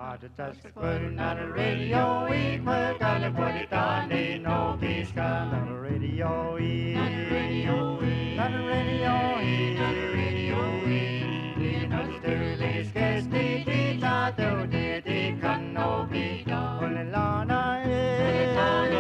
Just putting on the radio, we put on the body down, ain't no peace got on the radio, on the radio, on the radio, on the radio, you know the dirty scarce the not the can no be done. When the lana is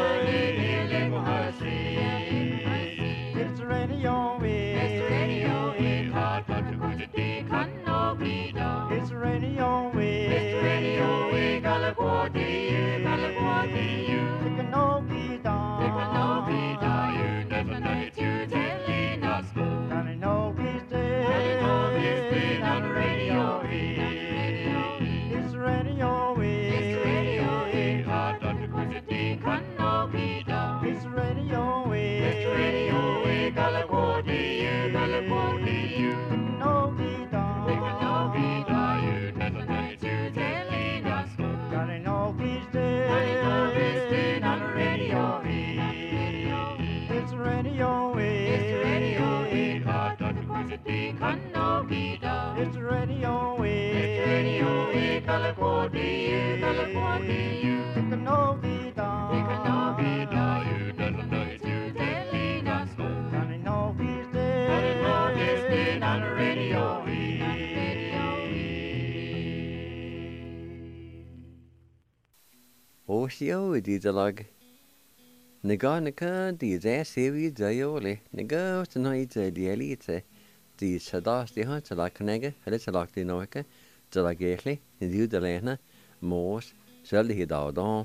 it's the radio, it's the radio, hard but the good can no be done. It's the radio, it's the radio, California, California, it can no be done. It can no be done. You never know it, you telling us. Can it no be stayed? Can it no be stayed on the radio? It's the radio, it's the radio, hard but the good can no be done. It's the radio, it's the radio, California, California, it can no be done. It can no be done. You never know it, you telling us. Can it no be stayed? Can it no be stayed on the radio? It's the radio, it's the radio, hard but the good can no be done. It's the radio, it's the radio, California, California, it can no be done. It can no be done. You never know it, you telling us. Can it no be stayed? Can it no be stayed on the radio? Osio didalag. Naganica di sevi zaiole. Nego tonight the elite. The sadas the hunt like nega, Halisalak the noica, Zalageli, and you the lena, Mors, Shelly Dawdon.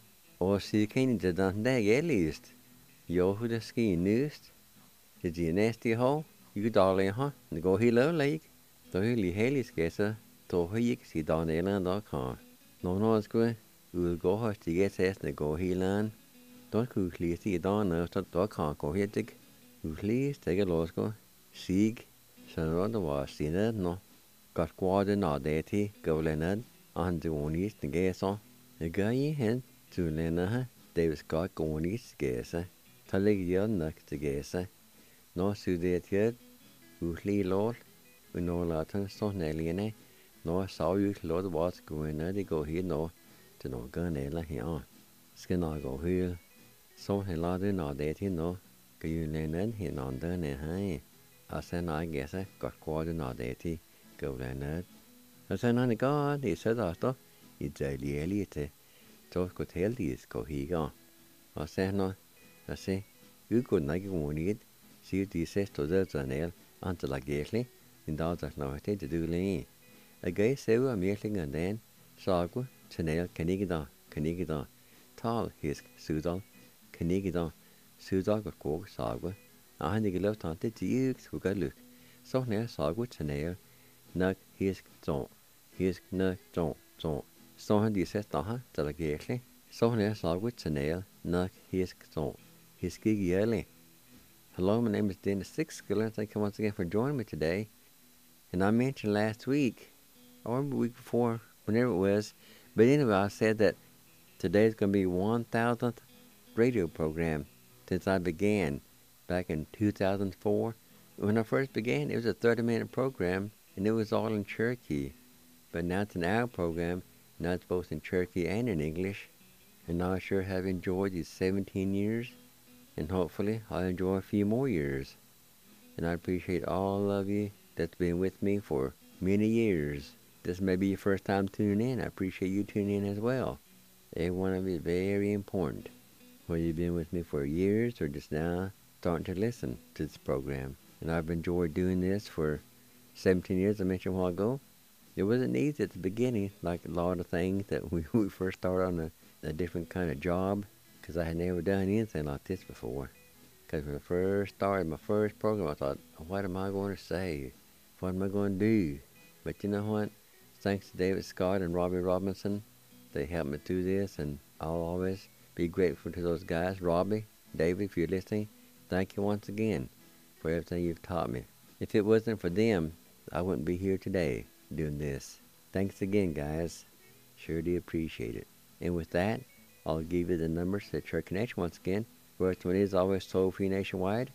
Or see can the done day at least. Yo who the ski newst. Is the nasty hole? You darling, huh? And go hello lake. The hilly haley scatter, to hik see down island.com. No, it's good. We'll go host to get us and go healan. Don't quickly see down now, so can't go here. Please take a loss go. Sieg, so the was seen it no. Got quad and all deity, go Leonard, and the one east and gas on. A guy in to Leonard, David Scott going east gas. Talig yon next to gas. No suited yet, who lee lord, we know Latin, so Nelly, no saw you Lord was going there, they go here no. To no gun ela here. Skin I go here. So he lot in all that he no. Can you learn he non done it high? I said I guess I got quite in all that he go learn it. I said on the god, he said after it's a reality. So could tell this go he go. I said no. I say you could not get one it. See this says to the nail until I get in the other no to do lane. A guy say we're making and then Sagwa. Chanel Canigida, Tal his Sudal, Canigida, Sudal of Cork Sagwa, a handy left on the dukes who got look. So near Sagwa Chanel, Nug his zone, his nug zone. So handy says Daha, Delegately, so near Sagwa Chanel, Nug his zone, his gig yearly. Hello, my name is Dan the Sixth Skiller. Thank you once again for joining me today. And I mentioned last week, or the week before, whenever it was. But anyway, I said that today's going to be 1,000th radio program since I began back in 2004. When I first began, it was a 30-minute program, and it was all in Cherokee. But now it's an hour program, now it's both in Cherokee and in English. And I sure have enjoyed these 17 years, and hopefully I'll enjoy a few more years. And I appreciate all of you that's been with me for many years. This may be your first time tuning in. I appreciate you tuning in as well. Every one of you is very important. Whether you've been with me for years or just now starting to listen to this program. And I've enjoyed doing this for 17 years, I mentioned a while ago. It wasn't easy at the beginning, like a lot of things that we first started on a different kind of job, because I had never done anything like this before. Because when I first started my first program, I thought, what am I going to say? What am I going to do? But you know what? Thanks to David Scott and Robbie Robinson, they helped me through this, and I'll always be grateful to those guys. Robbie, David, if you're listening, thank you once again for everything you've taught me. If it wasn't for them, I wouldn't be here today doing this. Thanks again, guys. Sure do appreciate it. And with that, I'll give you the numbers to Church Connection once again. First one is always toll-free nationwide,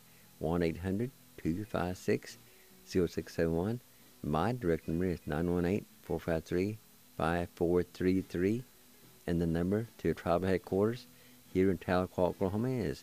1-800-256-0671. My direct number is 918-453-5685. 5433, and the number to tribal headquarters here in Tahlequah, Oklahoma is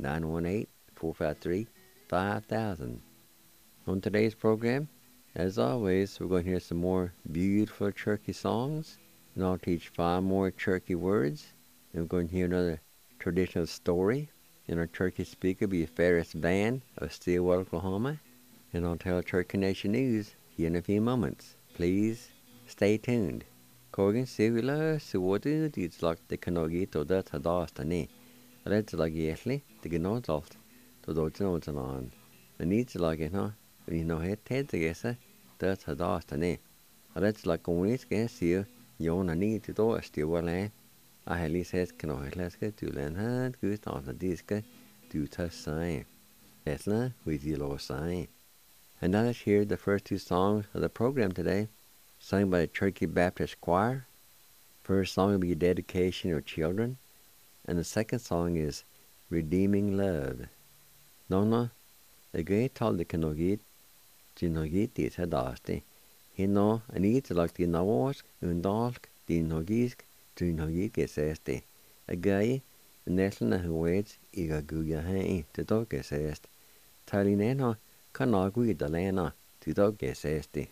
918-453-5000. On today's program, as always, we're going to hear some more beautiful Cherokee songs, and I'll teach 5 more Cherokee words, and we're going to hear another traditional story, and our Cherokee speaker will be Ferris Van of Stillwater, Oklahoma, and I'll tell Cherokee Nation News here in a few moments. Please stay tuned. Corgan Sivila Suwadu Dizlok the Kanogi to that Hadastani. Let's like Yesli, the Genozalt, to Dodgenotan. The needs like it, no? You know, head to guess it, that's Hadastani. Let's like Onis guess you, you own a need to do a Stillwater. I at least says let's get to learn how to go on the disc to touch sign. That's not with your low sign. And now let's hear the first 2 songs of the program today, sung by the Cherokee Baptist Choir. First song will be Dedication of Children, and the second song is Redeeming Love. Nona, the great told the Kanogit, Jinogit is Hadasti. He no, and eats like the Nawosk, Undalk, the Nogisk, Jinogit gets este. A guy, the Nestlina who waits, Iga Guya Hai, the dog gets est. Talineno, Kanagui the Lana, the dog gets este.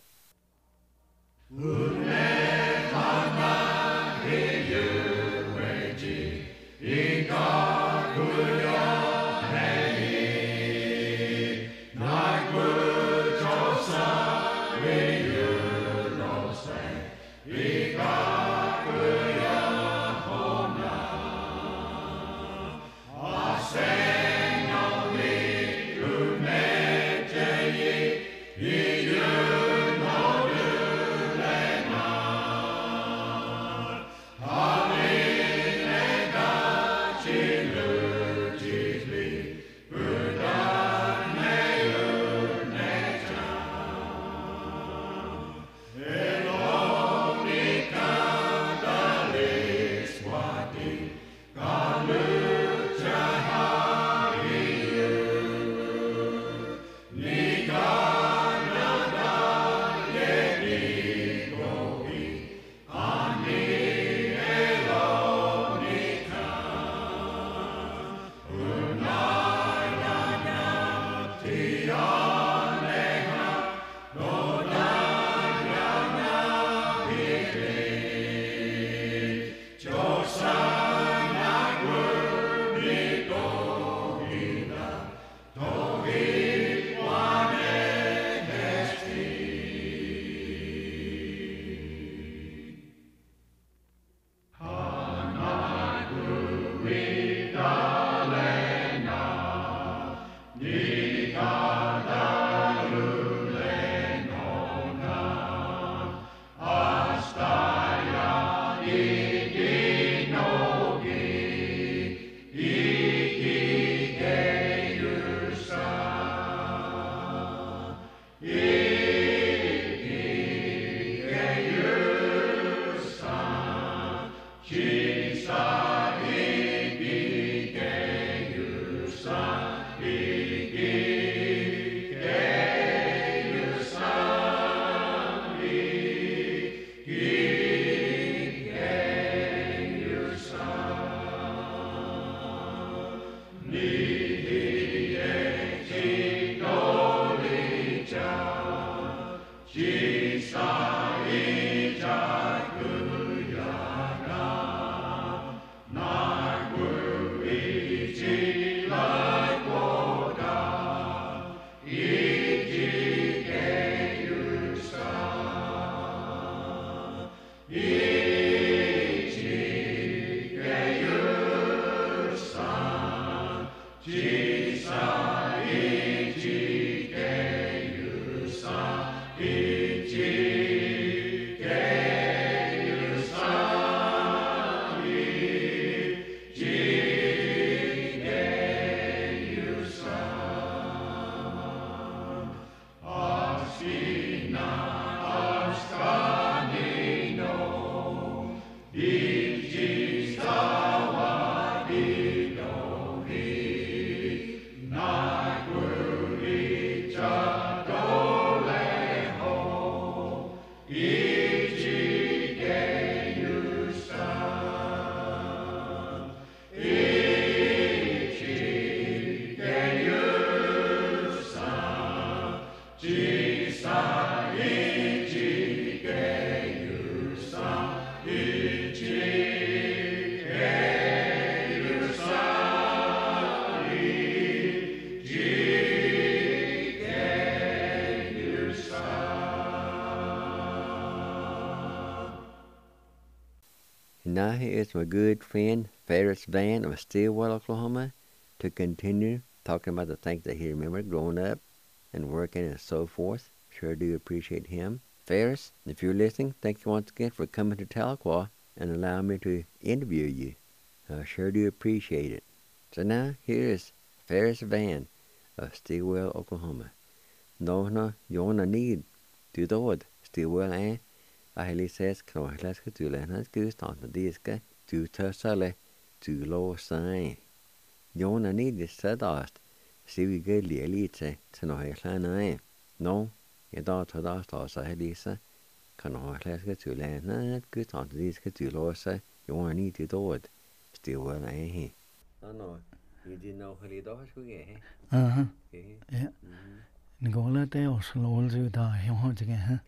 Now here is my good friend Ferris Van of Stillwell, Oklahoma, to continue talking about the things that he remembered growing up and working and so forth. Sure do appreciate him. Ferris, if you're listening, thank you once again for coming to Tahlequah and allowing me to interview you. I sure do appreciate it. So now here is Ferris Van of Stillwell, Oklahoma. No, you wanna need to do it. Stillwell and I says, can I ask you to learn how to start the disc to Tussale to low sign. You wanna need this set off. See we get elite to know how no, you don't to dust or say Lisa. Can I ask you to learn how to start the disc to low say you wanna need to do it. Stillwell and no, you didn't know how it does Yeah. Nicola de Oslo to die, you want to get her.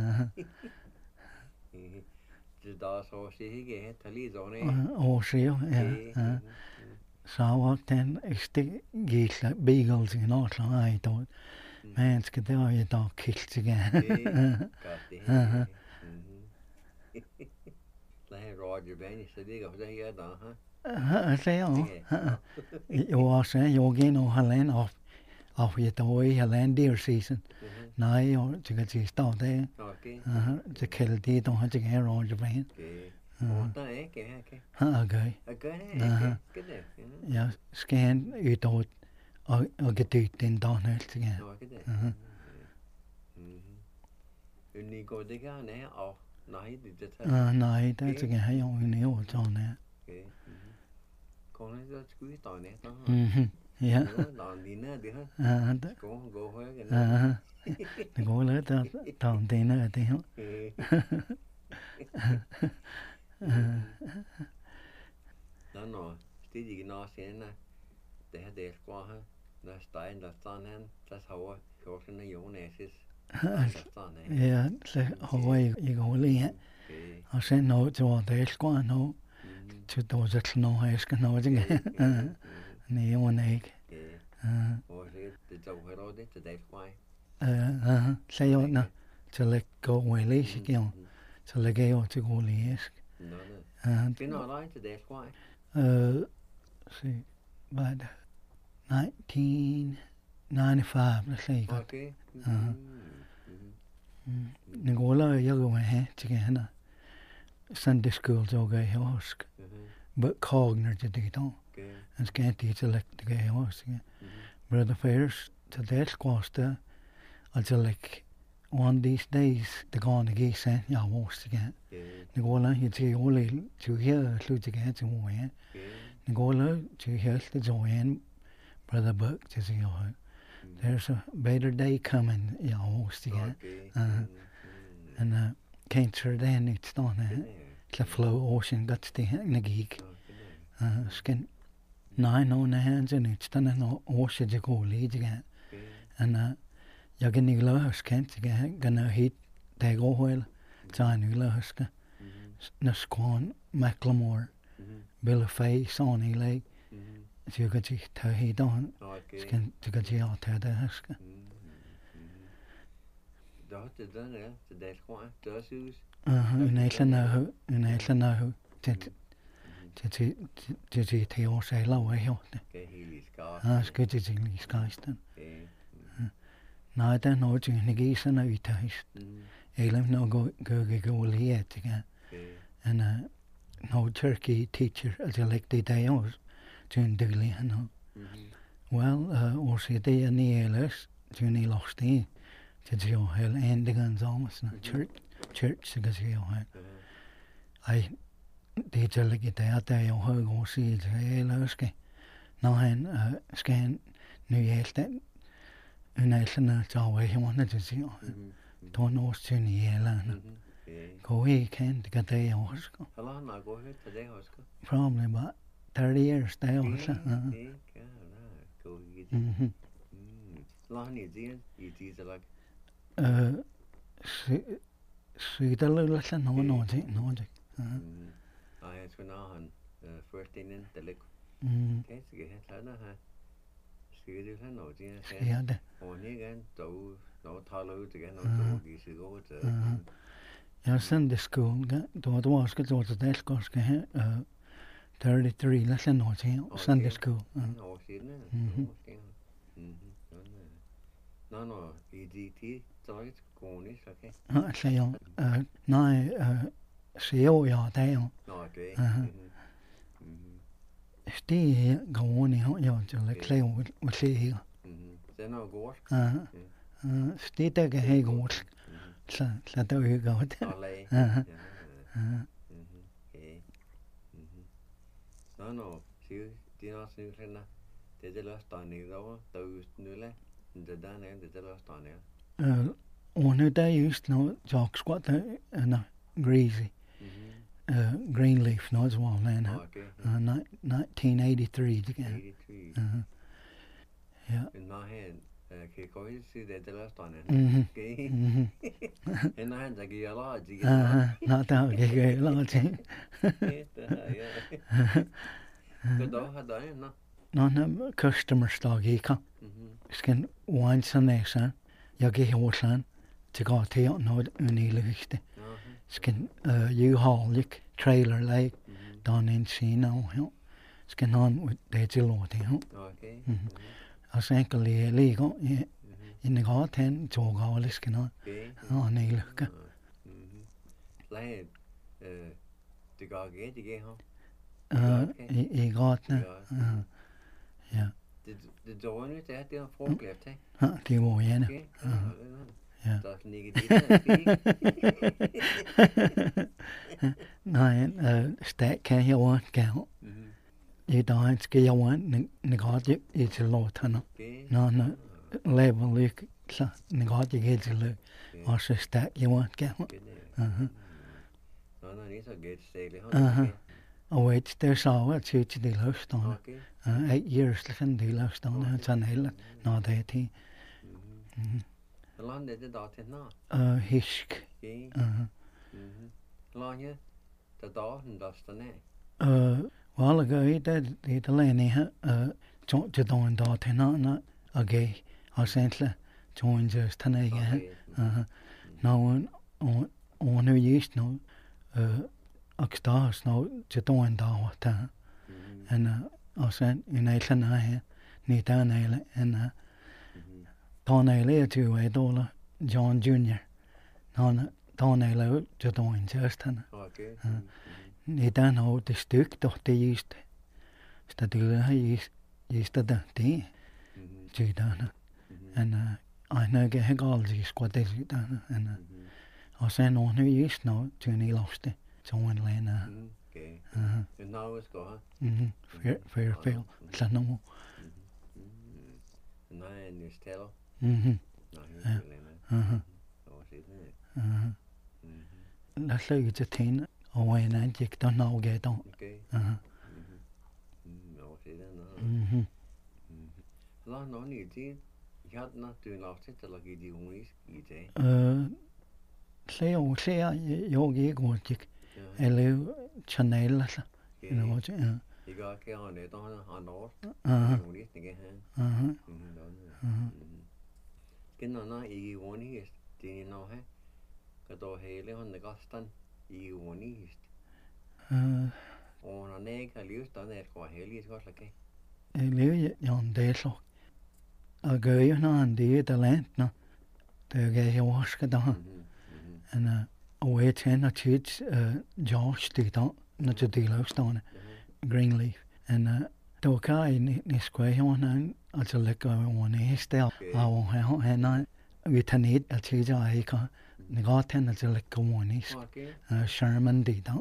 Just does or she get to lead on it. Oh, she, yeah. So what then? Stick geese like beagles in Oslo, I thought. Man's get there, you dog kicks again. Like Roger Benny said, they go there, huh? I say, you are saying you're getting on Helen off your toy, Helen deer season. Now you're to get you start there. To kill the don't have to get Roger Benny. Okay. Yeah, scan you thought I'll get it in downhill again. You go dig on there, or night, no, that's again. I only know what's on there. Con nó squeeze tỏi nè, đó. Yeah. Đòn đi nữa đi hả? Go hơi cái nữa. Go lỡ tao tao đi nữa đi không? Đó nó, tí gì nó xem nè, để qua ha, nó stay in the sun and that's how short in the young Yeah, so Hawaii you go in. I said no to the squad no. To those that know how it's going to again. Near one egg. Say on now to let go away, least again. To let go to go least. And you're not lying to death, why? See, but 1995, let's say. Okay. Nicola, you're going to get Sunday school's okay, husk. But Cogner to do it. And can't teach elect to get husk. Brother Ferris, to that squash there. I'll tell like one these days, the gone to geese and ya was again. Nicola, you see only to hear, to get to win. Nicola, to hear the join, Brother Buck to see her. There's a better day coming, ya was again. And cancer then it's done. The flow ocean got the geek. Skin 9 on the hands and it's done an ocean to go lead again. And you're getting lost, can't you? Gonna hit the go well. Johnny Lusk, Nasquan, Macklemore, Bill Fay, Sonny Lake. So you got to heat on. Skin to get you out there. That's done there. That's quite does. Unætla til år sig lov af hjorte. Skal til sin skajsten. Nej, der er noget til en gæserne udtagst. Eller noget gå lige til igen. And no Turkey teacher, altså like the day was til en dygtig han. Well, også det er ellers til en lost det. Til jo hel endingen almost church to get you. I did a little bit there, you heard go see it, Luske. Now, scan New Year's that national away, you wanted to see. Don't know what's in the year. Go weekend, get there, Oscar. How long I go here today, Oscar? Probably about 30 years there, Oscar. Go get Long New Zealand, you tease like. Sweeter little no. I had to on first thing in the liquid. Okay, so get it, Sweeter no, yeah, on again, no talo again, no dog, you should go to. Ja Sunday school då var ska då det ska 33 lesson or Sunday school. År siden. Nå, i så er skonis, okay. Så ja, nej CEO ja det jo. Okay. Det går ni ja så det klæder og se her. Det er godt. Det der kan have godt. Så det er jo godt. Nå, siger de også nu sådan, det er løst der nede over, der just nu la, det der nede, det er løst der nede. Og nu der just nu jog squat der greasy. Greenleaf no well then. 1983 again. 83. Ja. Nå han kan gå ind til det løst der nede. Okay. Nå han der giver lagt. Nå der giver lagt. Goddag har dig, nå. Nå, customers dag ikke. Skal wine sanation. Jeg giver hovedland til godt til noget uniligste. Skal U-Haul trailer like down in China. Skal han det til lort det. Okay. Og så enkelt ligger i den godt hen tog skal noget. Og nilige. Lad det går ikke det her. I gråtene. Ja. Det dårlige, det er det har frugtlæft, ikke? Ja, det var gjerne. Ja. Der er sådan ikke det. Nej, stak kan jeg over gav. I dag skal jeg over en godt i til låterne. Når level ikke, så en godt ikke til løb. Og så stak jeg over gav. Nå, det er så gæt stille. Og wait, there's our church de løstående. 8 years siden de løstående, sådan hele, når det er til. Hvor langt er det der til nå? Hisk. Lange, der dagen der står ned. Well, ago, det er alene her, til dagen der til nå, og gav, og sentlig, join just til nægge. Nå, og nu just nu, og stars nu til dagen der der. Og sen i næsten her, ni der næle, Tornale $2 John Jr. Tornale til dagen just han. I den har det stykke, det just. Stadig har just det. Til den. Jeg kan ikke altid squat det til den. Og sen når nu just nu til en ilofte. Til en lane. Okay. Now it's go. Fairfield. Så nu. Nej, nu stiller. Lad os lægge til tænde, og en anden gik der nok af dem. Lad nogen i det, jeg har nok du nok til at lage de unis i dag. Ser jeg ikke godt, jeg laver channel, altså. Jeg kan ikke have net, og han har unis, ikke han. Kenana i unis, det er noget her. Kan du hele hånden gastan i unis. Og når jeg kan leve, så er det godt heldigt, så længe. Jeg lever jo en del så. Og gør jo når han det er talent, når det er jeg også der. Og jeg tænker tit Josh det der, når det deler stående Greenleaf. Og kan jeg næste jo han altså lægger over næste og han vi tager ned at til jeg ikke det godt han altså lægger over næste. Sherman det der.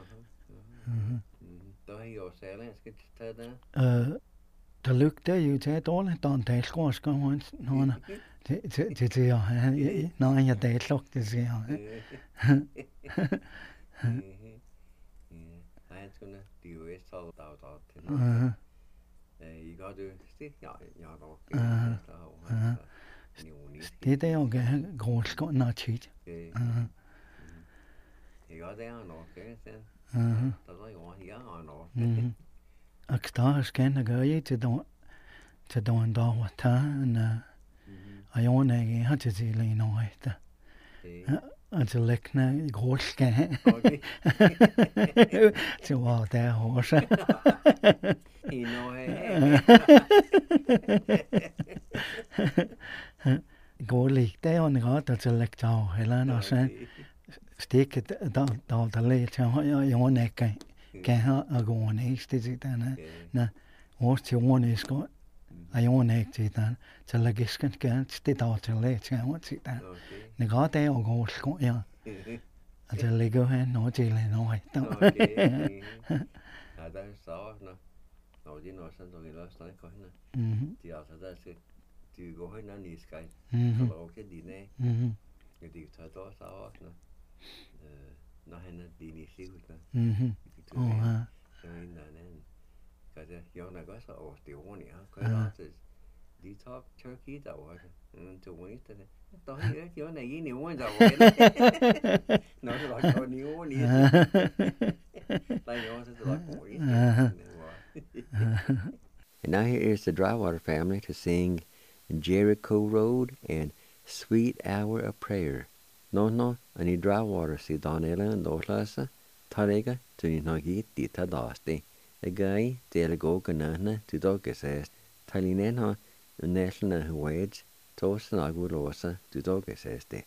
Der er jo særligt skal tage der. Der lugter jo til dårligt, der en dalskår skal han til jeg nej jeg dalslok det siger jeg. Nej skulle det jo er så der til. I går du stik ja dog. Det der jo gråskår når tit. I går der nok det sen. Der er jo her nok. Og der skal jeg gøre i til den der var taget og jeg ikke har til lige noget. Altså lækkende i grådske. Okay. Så var der også. You know, hey. Grålig, det er jo en ret, altså lækkende af, eller noget så stikket, der lidt til jorden ikke kan have at gå næste til den. Nå, vores til jorden er skål. Og jorden ikke til den. Så lægge skal det der til lidt til jorden til den. Det er det jo går skål, ja. Altså lægge hen og til noget. Okay. Ja, der er så når de når sådan noget ellers nej kan hende. De altså der skal de går hen og i skal. Så okay de nej. Men de tager dog så også når han er din i sivet. Ja. Så en eller anden. Kan det jo nok også over det ordene ja. Kan også de top turkey der var til Wednesday. Der er jo en i ordene der var. Nå så var det en i ordene. Like also to like more. And now here is the Drywater family to sing Jericho Road and Sweet Hour of Prayer. No, and in Drywater see Donella and Dorlasa, Tarega, to Nagi, Dita Dasti. The guy, Delago Ganana, to Dogesest, Talinena, the National Wage, Tosanagolosa, to Dogesest.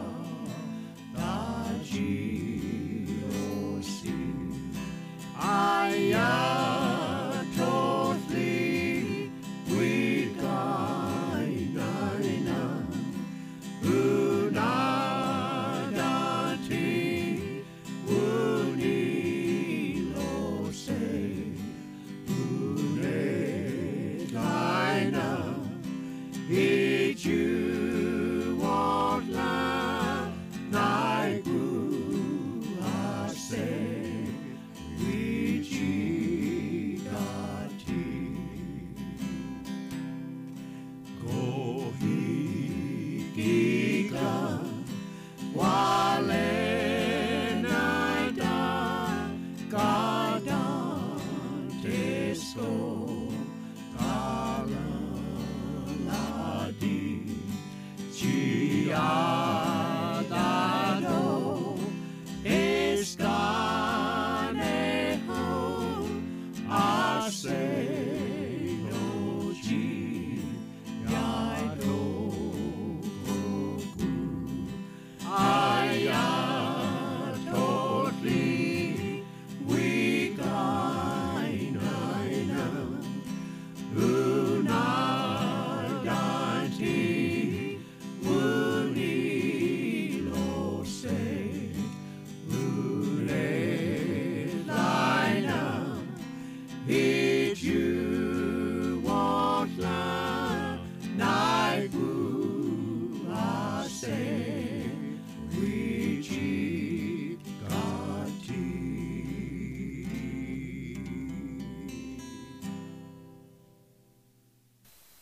Ah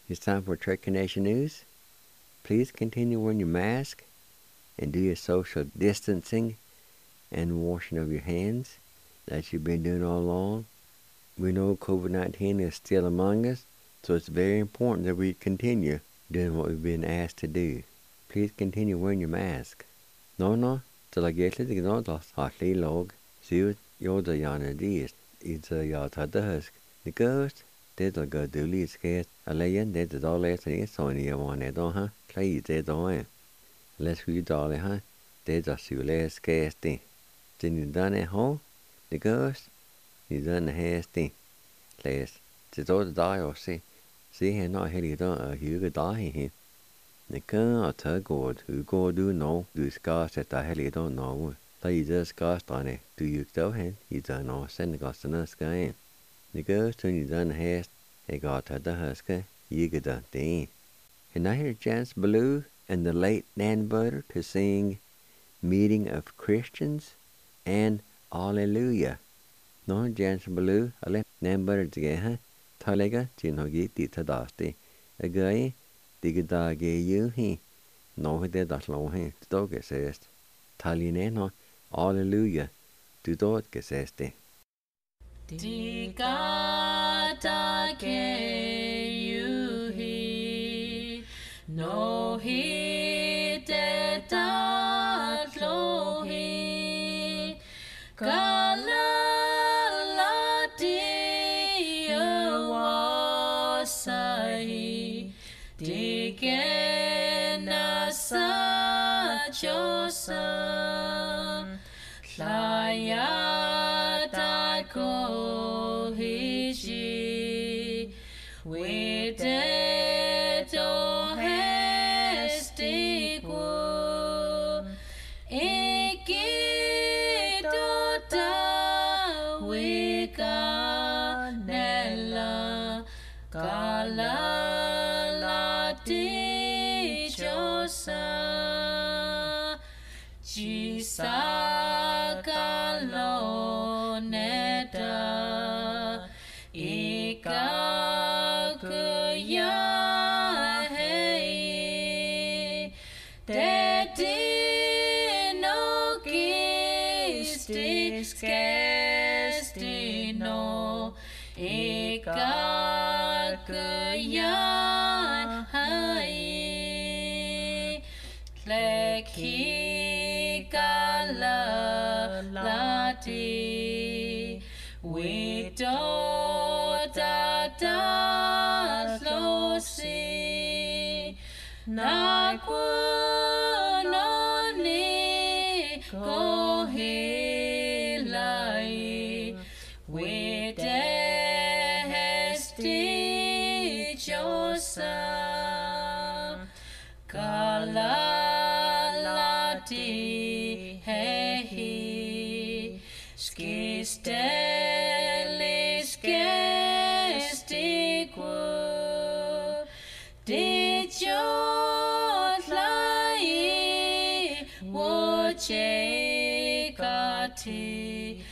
It's time for Turkey Nation News. Please continue wearing your mask and do your social distancing and washing of your hands that you've been doing all along. We know COVID-19 is still among us, so it's very important that we continue doing what we've been asked to do. Please continue wearing your mask. No, till I get to the hotly log, see you're the yana deist, it's a yacht at the husk. The ghost, there's a good dooley scared, a layan, there's a dollar, and it's only a one at all, huh? Play it on. Let's read dolly, huh? There's a sule scarcity. Then you done at home, the ghost, you done the hasty. Last, it's all the die or see him not heading down a huge die here. The gun or tug who go do know, do scars that I hardly don't know. Like you just scars on it, do you tell him, you don't know, send the ghost in the sky. The ghost when you done hast, he got at the husker, you get done thing. And I hear Chance Blue and the late Nan Butter to sing Meeting of Christians and Alleluia. No Chance Blue, I let Nan Butter together, Talega, Chinogi, Titadasti. A guy, Digga ge you he. No, he did that long he, the dog says. Talineno, Alleluia, to dog says. Digga ge you he. No, he did that long he. Digena such your son, Layata ko hiji, we did o hestiku, ikito da we ganella, gala. Jisakalo neta ikakuya hei tetino kistis kestino ikakuya hei leki lati we do da lo si na no ni ko hilai we de hesti josa kala lati Stelis gestiqua, did your fly watch gati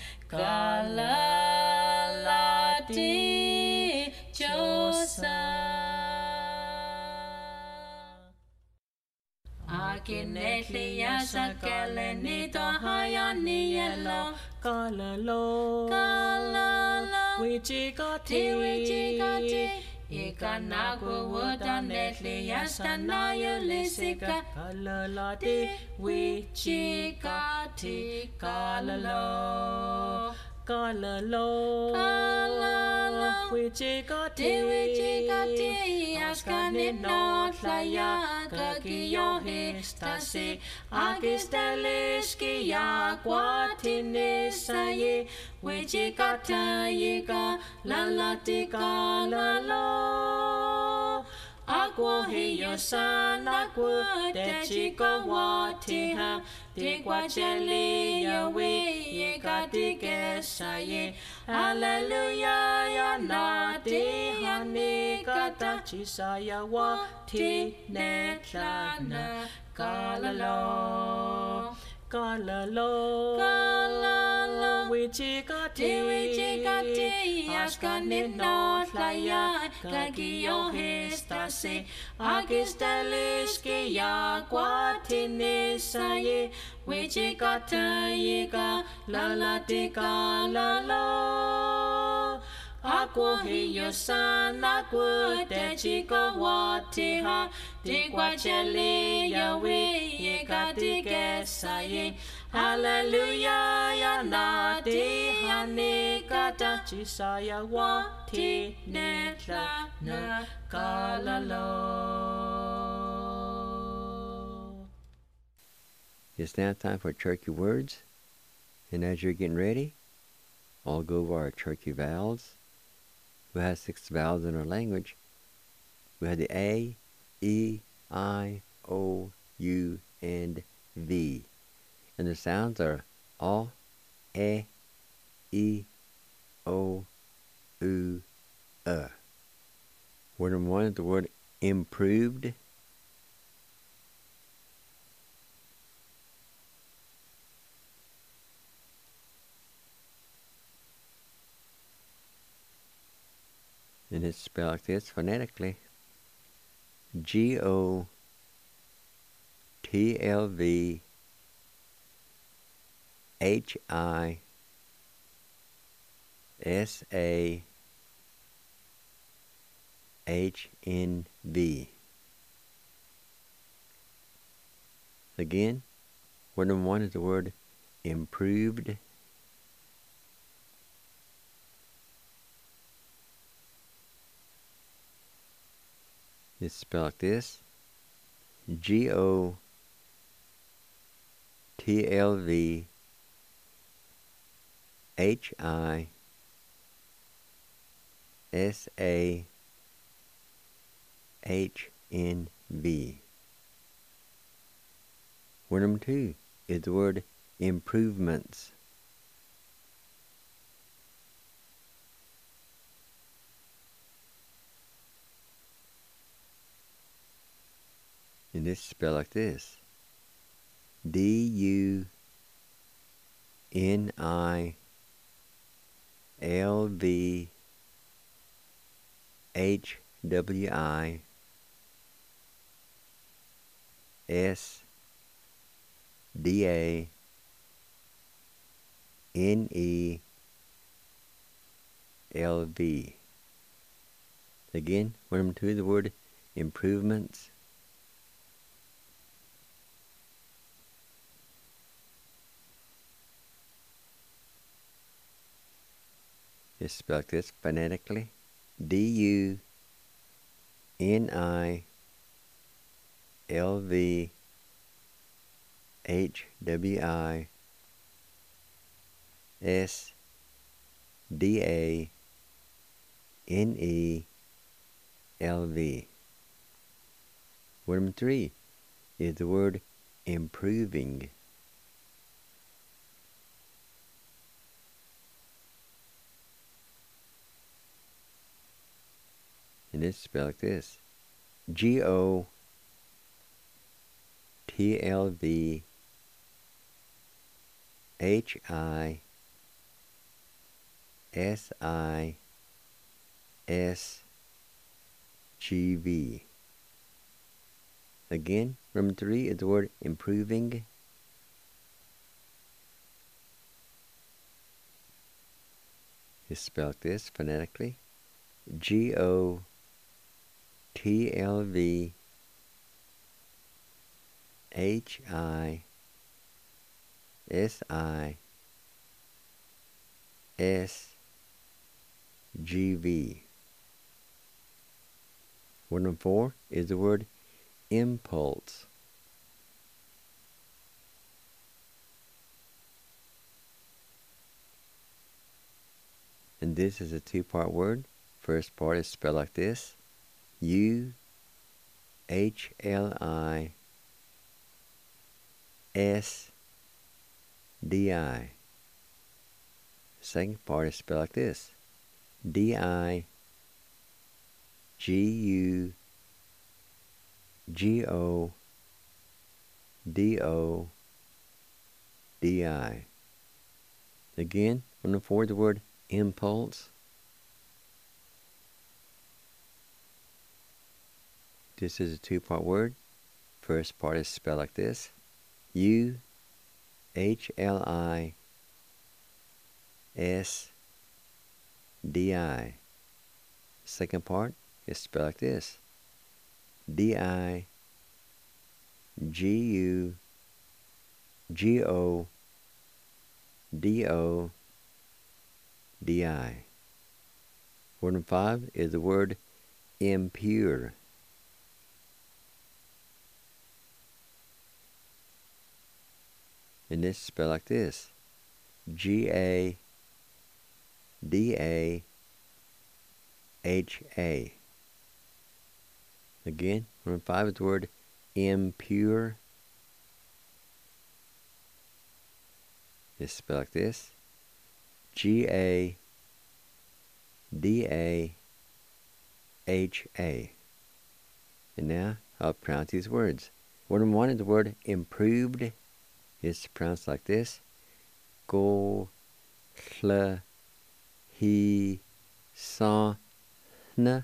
galalati josa. Akinetli yasa kaleni to hayani yellow. Kalalo, wichikati, Ikanaku wudanetli yasana yulisika. Kalalati, Wichikati, kalalo. wichikati, askani no tlaya kakiyo histasi, akisteliski ya kwatinisaye, wichikata yika lalatika lalo. Aqua hiyo sana aqua de chico watiha digwa cheli yawe yekatike saye hallelujah ya nati hani kata chisaya wati netlana kalalo Kalalo. Kalalo. Wichikati. Wichikati. Askane no tlaya. Kagio hestase. Agistaliski ya kwatinisaye. Wichikata yika. Lalatika lalo. Aqua hiyo sana kwete chika watiha Tikwa cheli yawe ye katike saye Hallelujah ya nati hanikata Chisaya wati netla na kalalo. It's now time for Cherokee words. And as you're getting ready, I'll go over our Cherokee vowels. We have 6 vowels in our language. We have the A, E, I, O, U, and V. And the sounds are A, E, O, U, Word number 1 is the word improved. And it's spelled like this phonetically. GOTLVHISAHNV. Again, word number 1 is the word improved. It's spelled like this. GOTLVHISAHNV. Word number 2 is the word improvements. And this is spelled like this. DUNILVHWISDANELV. Again, word number 2 is the word improvements. It's spelled like this phonetically. DUNILVHWISDANELV. Word number 3 is the word improving. And it's spelled like this. GOTLVHISISGV. Again, number 3 is the word improving. It's spelled like this phonetically. GOTLVHISISGV. Word number 4 is the word impulse. And this is a 2-part word. First part is spelled like this. UHLISDI. Second part is spelled like this. DIGUGOUGHT. D-I. Again, from the forward, the word impulse. This is a two-part word. First part is spelled like this. U-H-L-I-S-D-I. Second part is spelled like this. D-I-G-U-G-O-D-O-D-I. Word number 5 is the word impure. And this is spelled like this. G-A-D-A-H-A. Again, number 5 is the word impure. It's spelled like this. G-A-D-A-H-A. And now I'll pronounce these words. Word number 1 is the word improved. It's pronounced like this. Go, hl, he, sa, na.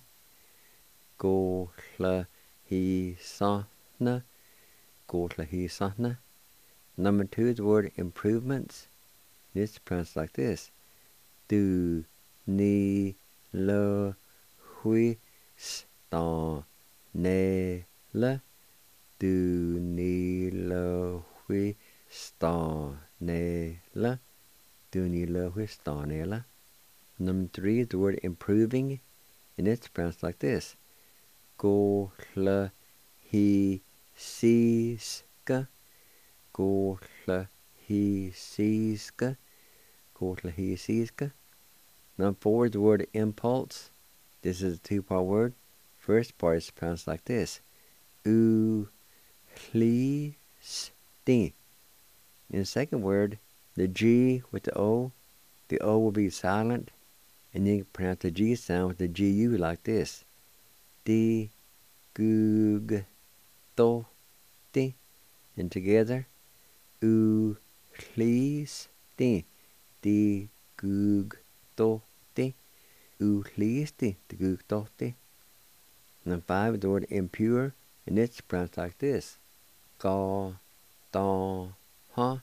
Go, hl, he, sa, na. Go, hl, he, sa, na. Number 2 is the word improvements. It's pronounced like this. Du, ni, lo, hui, sta, ne, la. Du, ni, lo, hui, sta, ne, la. Du, ni, lo, hui, sta, ne, la. Number 3 is the word improving. And it's pronounced like this. Go, hl, he, si, ska. Go, hl, he, si, ska. Go, hl, he, si, ska. Number 4 is the word impulse. This is a two-part word. First part is pronounced like this. U, hli, sti. In the second word, the G with the O will be silent. And you can pronounce the G sound with the GU like this. Di, gug, to, ti. And together, u, hli, sti. Di, gug, to, ti. U, hli, sti. Di, gug, to, ti. Number 5 is the word impure. And it's pronounced like this. Ga, da, ha.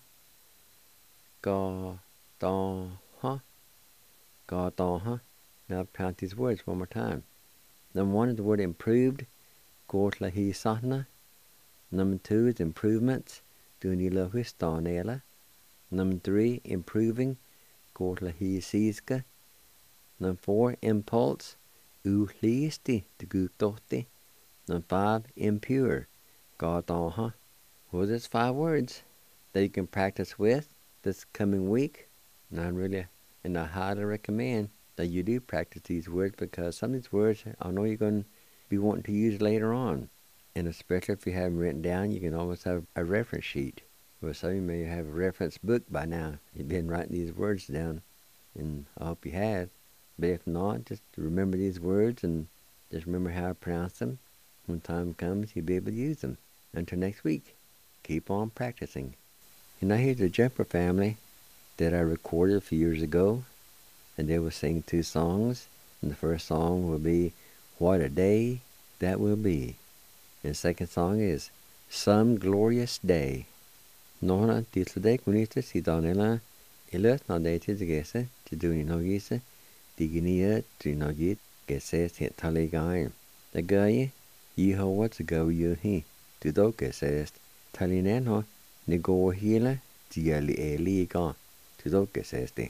Ga, da, ha. Ga, da, ha. Now pronounce these words one more time. Number 1 is the word improved. Go, hl, he, sa, na. Number 2 is improvements. Du, ni, lo, hui, sta, ne, la. Number 3, improving. Go, hl, he, si, ska. Number 4, impulse. U, hli, sti. Di, gug, to, ti. Number 5, impure. Ga, da, ha. Well, there's 5 words that you can practice with this coming week. And I highly recommend that you do practice these words, because some of these words I know you're going to be wanting to use later on. And especially if you have them written down, you can always have a reference sheet. Well, some of you may have a reference book by now. You've been writing these words down, and I hope you have. But if not, just remember these words and just remember how to pronounce them. When time comes, you'll be able to use them. Until next week, keep on practicing. And now here's the Jumper family that I recorded a few years ago. And they will sing 2 songs. And the first song will be What a Day That Will Be. And the second song is Some Glorious Day. Nona titlade kunita si donela ilet na date gese to do ni nogise diginia to nogit gese hit taligai. The guy ye ho what to go you he to do gese talineno nego hila diali eliga to do gese.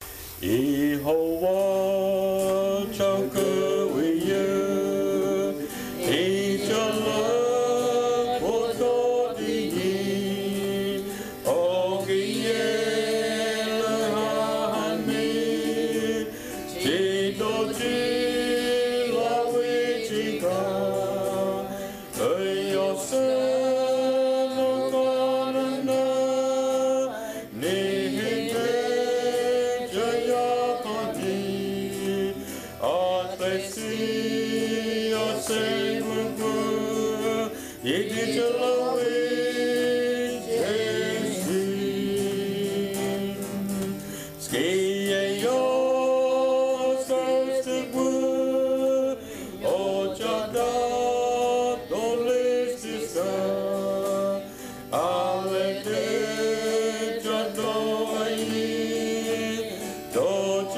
Yehovah choker with you. He's your love for God in oh Gielahani Chido Chila Wichika Yosen Okanana Nihite Jayakani Atesi Yosemuku Yigichala Wichesi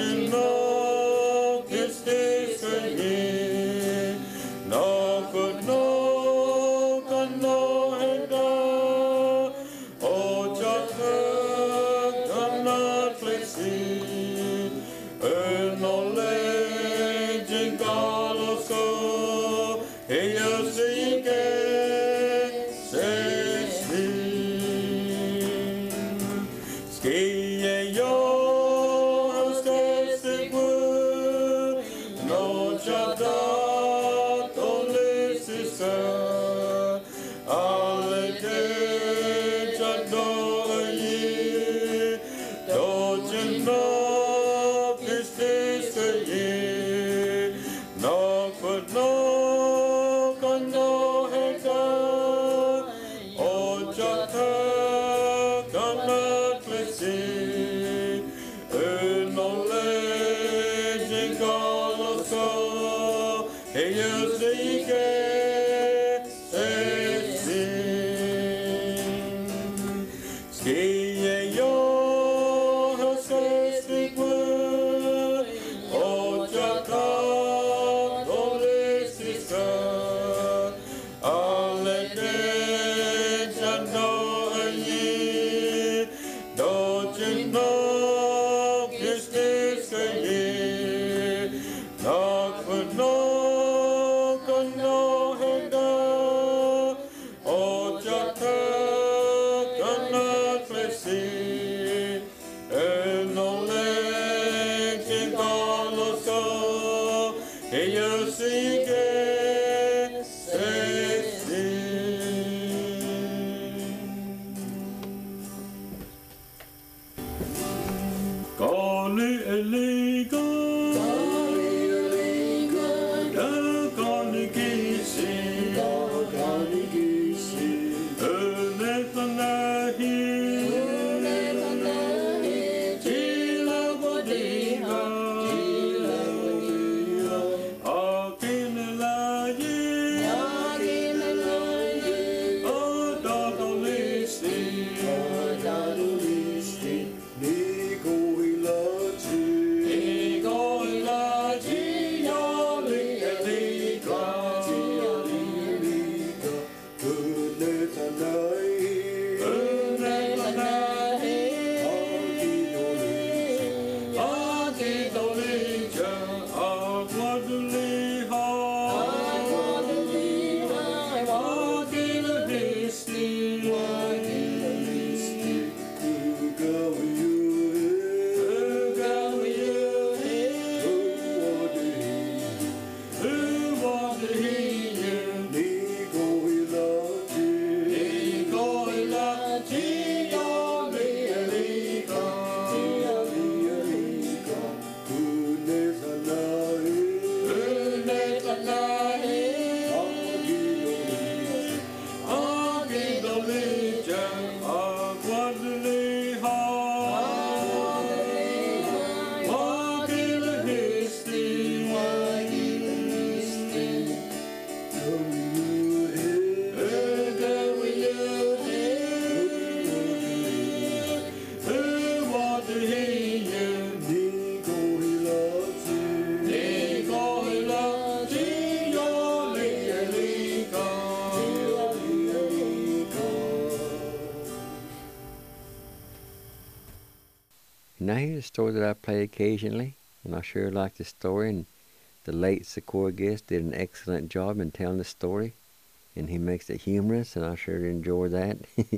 Now here's a story that I play occasionally, and I sure like the story, and the late Sikora guest did an excellent job in telling the story, and he makes it humorous, and I sure enjoy that.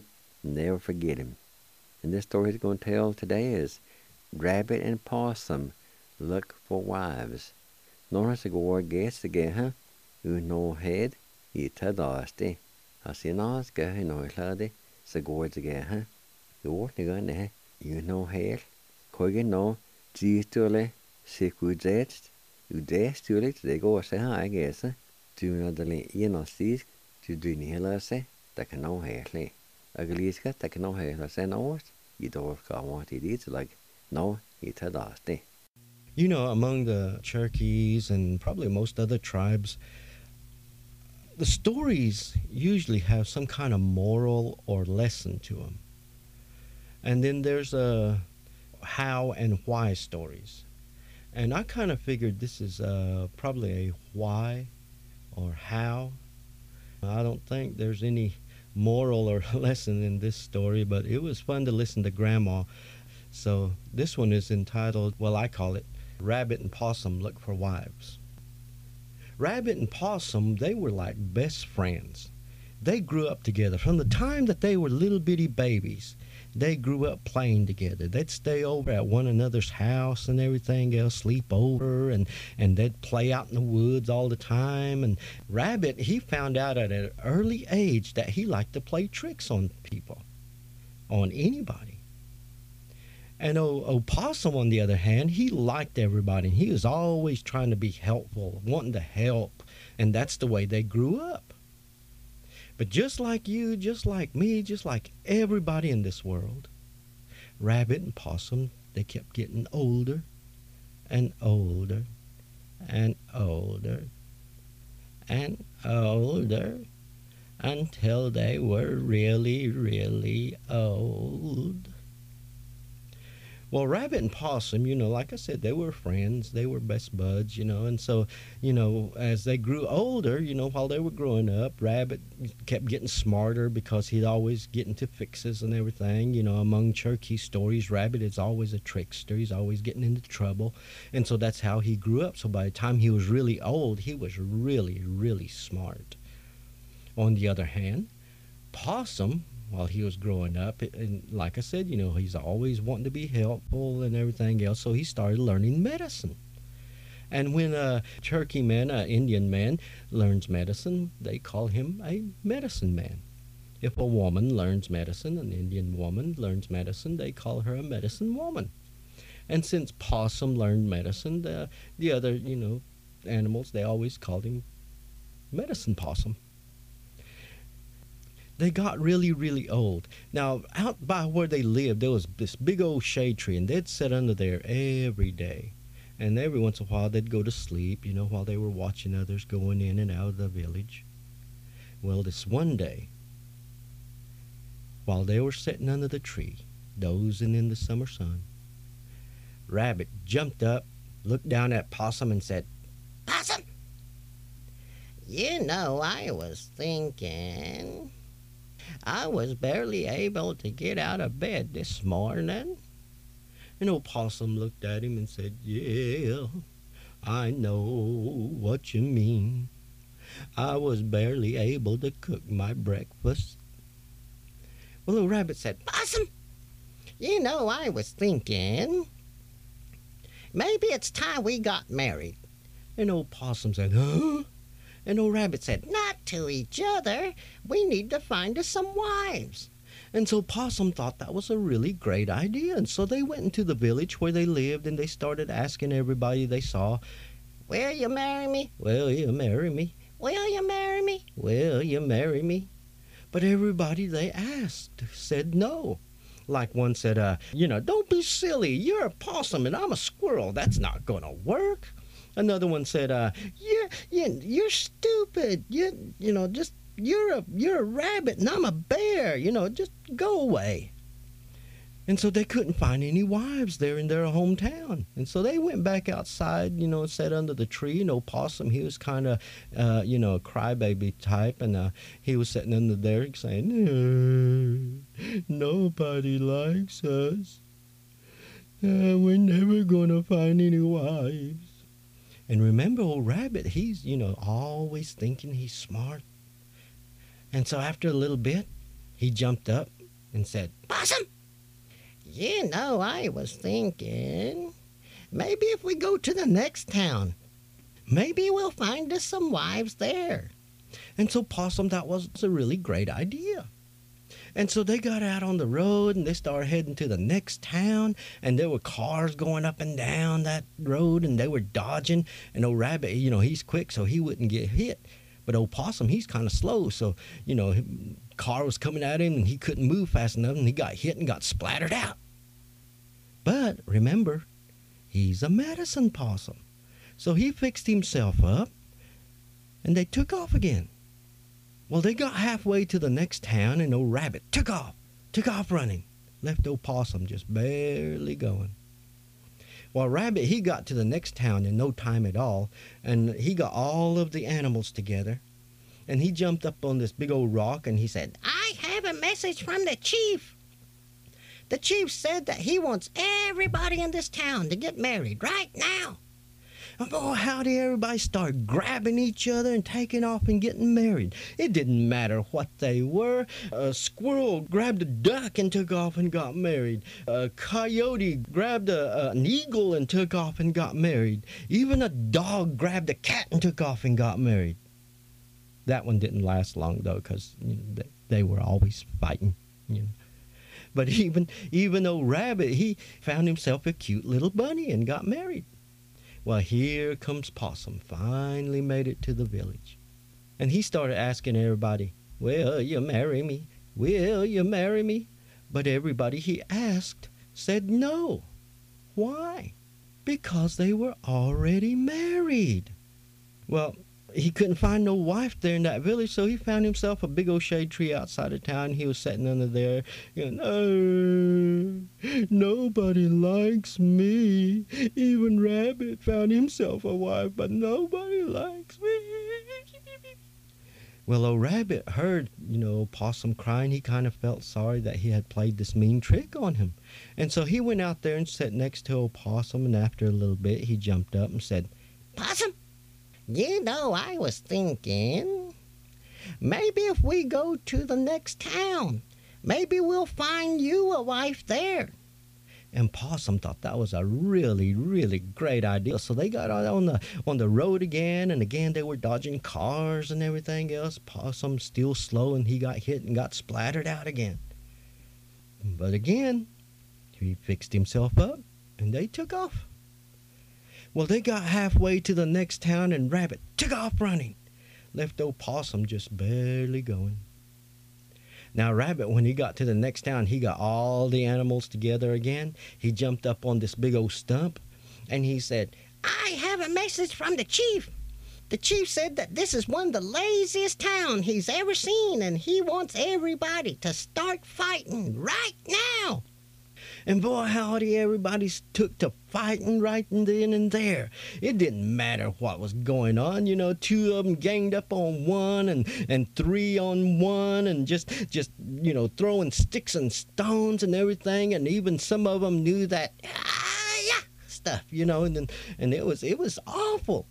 Never forget him. And this story he's going to tell today is Rabbit and Possum Look for Wives. Några Sikora guest again, no head, I tadaste. Hasinas ga no hlade, Sikora again, Your nigga, you know head. Kogen no, Gistule, Sikudest, Udestule, they go say hi, I guess. Do not delay Yenostis, to do Nihilase, that can no hairly. Agliska, that can no hair, say no, you don't want it is like no, it had asked. You know, among the Cherokees and probably most other tribes, the stories usually have some kind of moral or lesson to them. And then there's how and why stories. And I kind of figured this is probably a why or how. I don't think there's any moral or lesson in this story, but it was fun to listen to Grandma. So this one is entitled, well, I call it Rabbit and Possum Look for Wives. Rabbit and Possum, they were like best friends. They grew up together. From the time that they were little bitty babies, they grew up playing together. They'd stay over at one another's house and everything else, sleep over, and they'd play out in the woods all the time. And Rabbit, he found out at an early age that he liked to play tricks on people, on anybody. And Opossum, on the other hand, he liked everybody. He was always trying to be helpful, wanting to help, and that's the way they grew up. But just like you, just like me, just like everybody in this world, Rabbit and Possum, they kept getting older and older and older and older until they were really, really old. Well, Rabbit and Possum, like I said, they were friends. They were best buds, and so, as they grew older, while they were growing up, Rabbit kept getting smarter because he'd always get into fixes and everything. Among Cherokee stories, Rabbit is always a trickster. He's always getting into trouble. And so that's how he grew up. So by the time he was really old, he was really, really smart. On the other hand, Possum, while he was growing up, and like I said, he's always wanting to be helpful and everything else, so he started learning medicine. And when a Cherokee man, an Indian man, learns medicine, they call him a medicine man. If a woman learns medicine, an Indian woman learns medicine, they call her a medicine woman. And since Possum learned medicine, the other, animals, they always called him Medicine Possum. They got really, really old. Now, out by where they lived, there was this big old shade tree, and they'd sit under there every day. And every once in a while, they'd go to sleep, while they were watching others going in and out of the village. Well, this one day, while they were sitting under the tree, dozing in the summer sun, Rabbit jumped up, looked down at Possum, and said, "Possum, I was thinking. I was barely able to get out of bed this morning." And Opossum looked at him and said, "Yeah, I know what you mean. I was barely able to cook my breakfast." Well, old Rabbit said, "Possum, I was thinking, maybe it's time we got married." And old Possum said, "Huh?" And old Rabbit said, "Not to each other. We need to find us some wives." And so Possum thought that was a really great idea. And so they went into the village where they lived, and they started asking everybody they saw, "Will you marry me? Will you marry me? Will you marry me? Will you marry me?" But everybody they asked said no. Like one said, "Don't be silly. You're a possum and I'm a squirrel. That's not going to work." Another one said, "You're stupid. You're a rabbit and I'm a bear. Just go away." And so they couldn't find any wives there in their hometown. And so they went back outside, sat under the tree. Possum, he was kind of, a crybaby type. And he was sitting under there saying, "Nobody likes us. We're never going to find any wives." And remember, old Rabbit, he's, always thinking he's smart. And so after a little bit, he jumped up and said, "Possum, I was thinking, maybe if we go to the next town, maybe we'll find us some wives there." And so Possum, that was a really great idea. And so they got out on the road and they started heading to the next town, and there were cars going up and down that road and they were dodging. And old Rabbit, he's quick so he wouldn't get hit. But old Possum, he's kind of slow, so, car was coming at him and he couldn't move fast enough and he got hit and got splattered out. But remember, he's a medicine possum. So he fixed himself up and they took off again. Well, they got halfway to the next town and old Rabbit took off running. Left old Possum just barely going. Well, Rabbit, he got to the next town in no time at all, and he got all of the animals together, and he jumped up on this big old rock, and he said, "I have a message from the chief. The chief said that he wants everybody in this town to get married right now." And boy, how did everybody start grabbing each other and taking off and getting married. It didn't matter what they were. A squirrel grabbed a duck and took off and got married. A coyote grabbed an eagle and took off and got married. Even a dog grabbed a cat and took off and got married. That one didn't last long, though, because they were always fighting. But even old Rabbit, he found himself a cute little bunny and got married. Well, here comes Possum, finally made it to the village. And he started asking everybody, "Will you marry me? Will you marry me?" But everybody he asked said no. Why? Because they were already married. Well, he couldn't find no wife there in that village, so he found himself a big old shade tree outside of town. He was sitting under there, nobody likes me. Even Rabbit found himself a wife, but nobody likes me. Well, old Rabbit heard, Possum crying. He kind of felt sorry that he had played this mean trick on him. And so he went out there and sat next to old Possum, and after a little bit, he jumped up and said, "Possum, I was thinking, maybe if we go to the next town, maybe we'll find you a wife there." And Possum thought that was a really, really great idea. So they got on the road again, and again they were dodging cars and everything else. Possum still slow, and he got hit and got splattered out again. But again, he fixed himself up, and they took off. Well, they got halfway to the next town, and Rabbit took off running, left old Possum just barely going. Now, Rabbit, when he got to the next town, he got all the animals together again. He jumped up on this big old stump, and he said, "I have a message from the chief. The chief said that this is one of the laziest towns he's ever seen, and he wants everybody to start fighting right now." And boy, howdy, everybody took to fighting right then and there. It didn't matter what was going on. Two of them ganged up on one and three on one and just throwing sticks and stones and everything. And even some of them knew that stuff, and it was awful.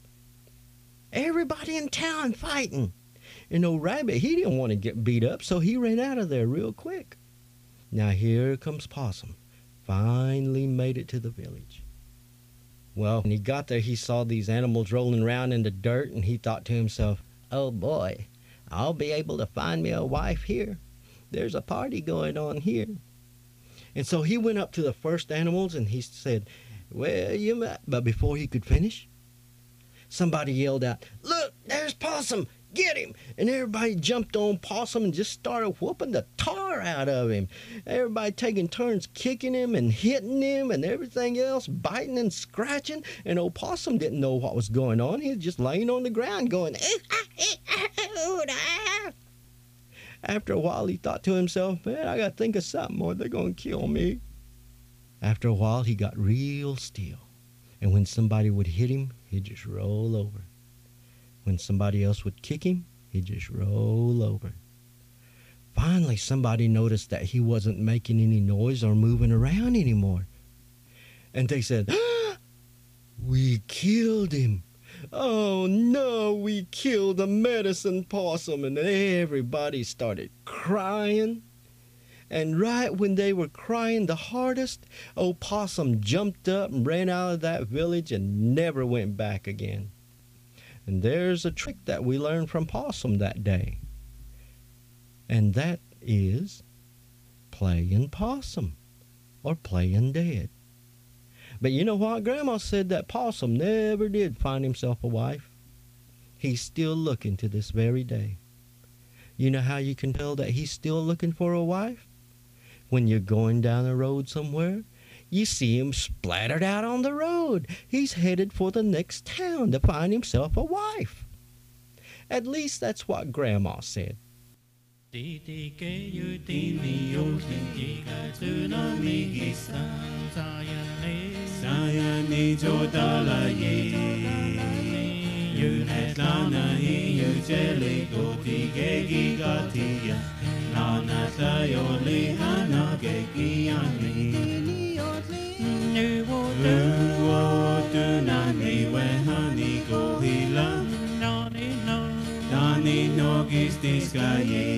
Everybody in town fighting. And old Rabbit, he didn't want to get beat up, so he ran out of there real quick. Now here comes Possum. Finally made it to the village. Well, when he got there, he saw these animals rolling around in the dirt, and he thought to himself, "Oh boy, I'll be able to find me a wife here. There's a party going on here." And so he went up to the first animals, and he said, "Well, but before he could finish, somebody yelled out, "Look, there's Possum! Get him!" And everybody jumped on Possum and just started whooping the tar out of him. Everybody taking turns kicking him and hitting him and everything else, biting and scratching. And old Possum didn't know what was going on. He was just laying on the ground going, After a while, he thought to himself, "Man, I got to think of something or they're going to kill me." After a while, he got real still. And when somebody would hit him, he'd just roll over. When somebody else would kick him, he'd just roll over. Finally, somebody noticed that he wasn't making any noise or moving around anymore. And they said, "We killed him. Oh no, we killed the medicine possum." And everybody started crying. And right when they were crying the hardest, old Possum jumped up and ran out of that village and never went back again. And there's a trick that we learned from Possum that day. And that is playing possum or playing dead. But you know what? Grandma said that Possum never did find himself a wife. He's still looking to this very day. You know how you can tell that he's still looking for a wife? When you're going down the road somewhere, you see him splattered out on the road. He's headed for the next town to find himself a wife. At least that's what Grandma said. Sayani Jodala Ye Yunetlana Yu Jelly Goti Gegi Gatia Nana Sayoli Hana Gegi Ani Nuwo Dunani Wehani Gohila Dani Nogis Diskaye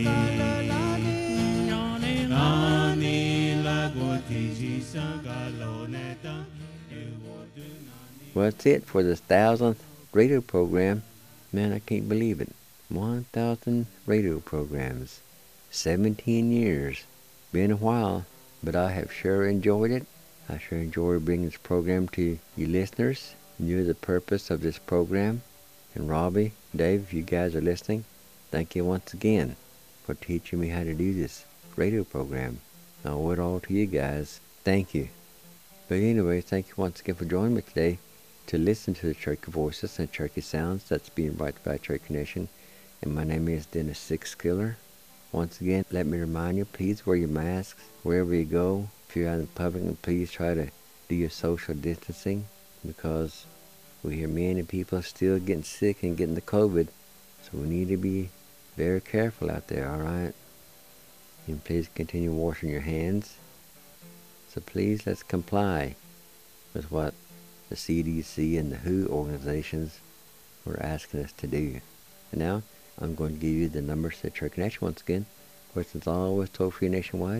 Dani Lagoti Sagaloneta. Well, that's it for this 1000th radio program. Man, I can't believe it. 1,000 radio programs. 17 years. Been a while, but I have sure enjoyed it. I sure enjoy bringing this program to you listeners. Knew the purpose of this program. And Robbie, Dave, if you guys are listening, thank you once again for teaching me how to do this radio program. I owe it all to you guys. Thank you. But anyway, thank you once again for joining me today to listen to the Cherokee Voices and Cherokee Sounds that's being brought by Cherokee Nation. And my name is Dennis Sixskiller. Once again, let me remind you, please wear your masks wherever you go. If you're out in public, please try to do your social distancing, because we hear many people still getting sick and getting the COVID. So we need to be very careful out there, alright? And please continue washing your hands. So please, let's comply with what the CDC and the WHO organizations were asking us to do. And now, I'm going to give you the numbers to Cherokee Nation once again. Of course, it's always toll-free nationwide,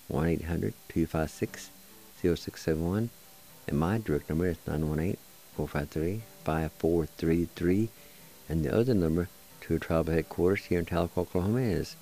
1-800-256-0671. And my direct number is 918-453-5433. And the other number to tribal headquarters here in Tahlequah, Oklahoma is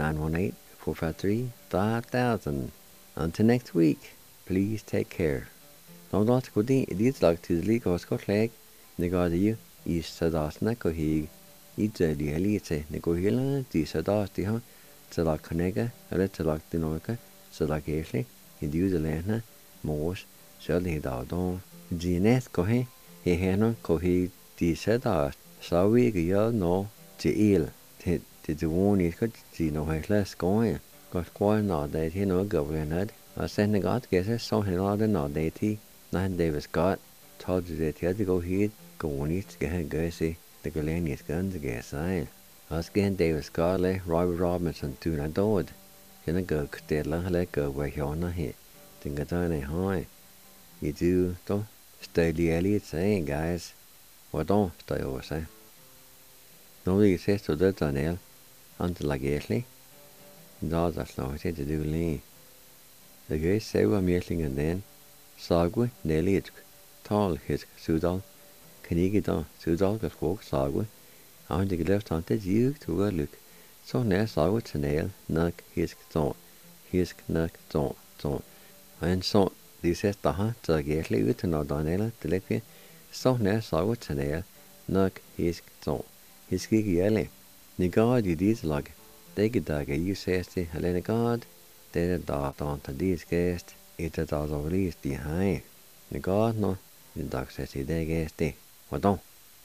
918-453-5000. Until next week, please take care. Don't ask what these like to the league or Scott leg. Negadi is Sadasna Kohig. It's a Dialite, Negohila, the Sadasti, Salak Conega, a Salak Dinoka, Salak Ashley, Hindu the Lana, Morse, Shelly Dardon, Gines Cohe, Hehana, Kohig, the Sadast, Sawi, Gil, no, the ill. Did the one is good, see no less going. Got quite not that he no governed. I sent the God guesses, so he not and not deity. Nine Davis got told you that he had to go here, go on it, get her guessy, the Galenius guns against I. Us again Davis got le Robert Robinson to not dod. Can I go dead let go where you're not here. Think I done a high. You do, don't stay the Elliot saying, guys. Well, don't stay over say. Nobody says to the Daniel until like Ashley. That's not what to do, Lee. The guy say I'm yelling and then. Sagwe, Nelly, tall his Sudal. Can you get on Sudal got walk Sagwe? I want to get left on the you to a look. So now Sagwe to nail, knock his thought. His knock thought. And so this is the hunt to get leave to know Donella to let you. So now Sagwe to nail, knock his thought. His gig yelling. The God you did like. They get dog you says the Helena God. They're dog on to these guests. It's a dog over these behind. The God no. The dog says he they guess they. Well, don't.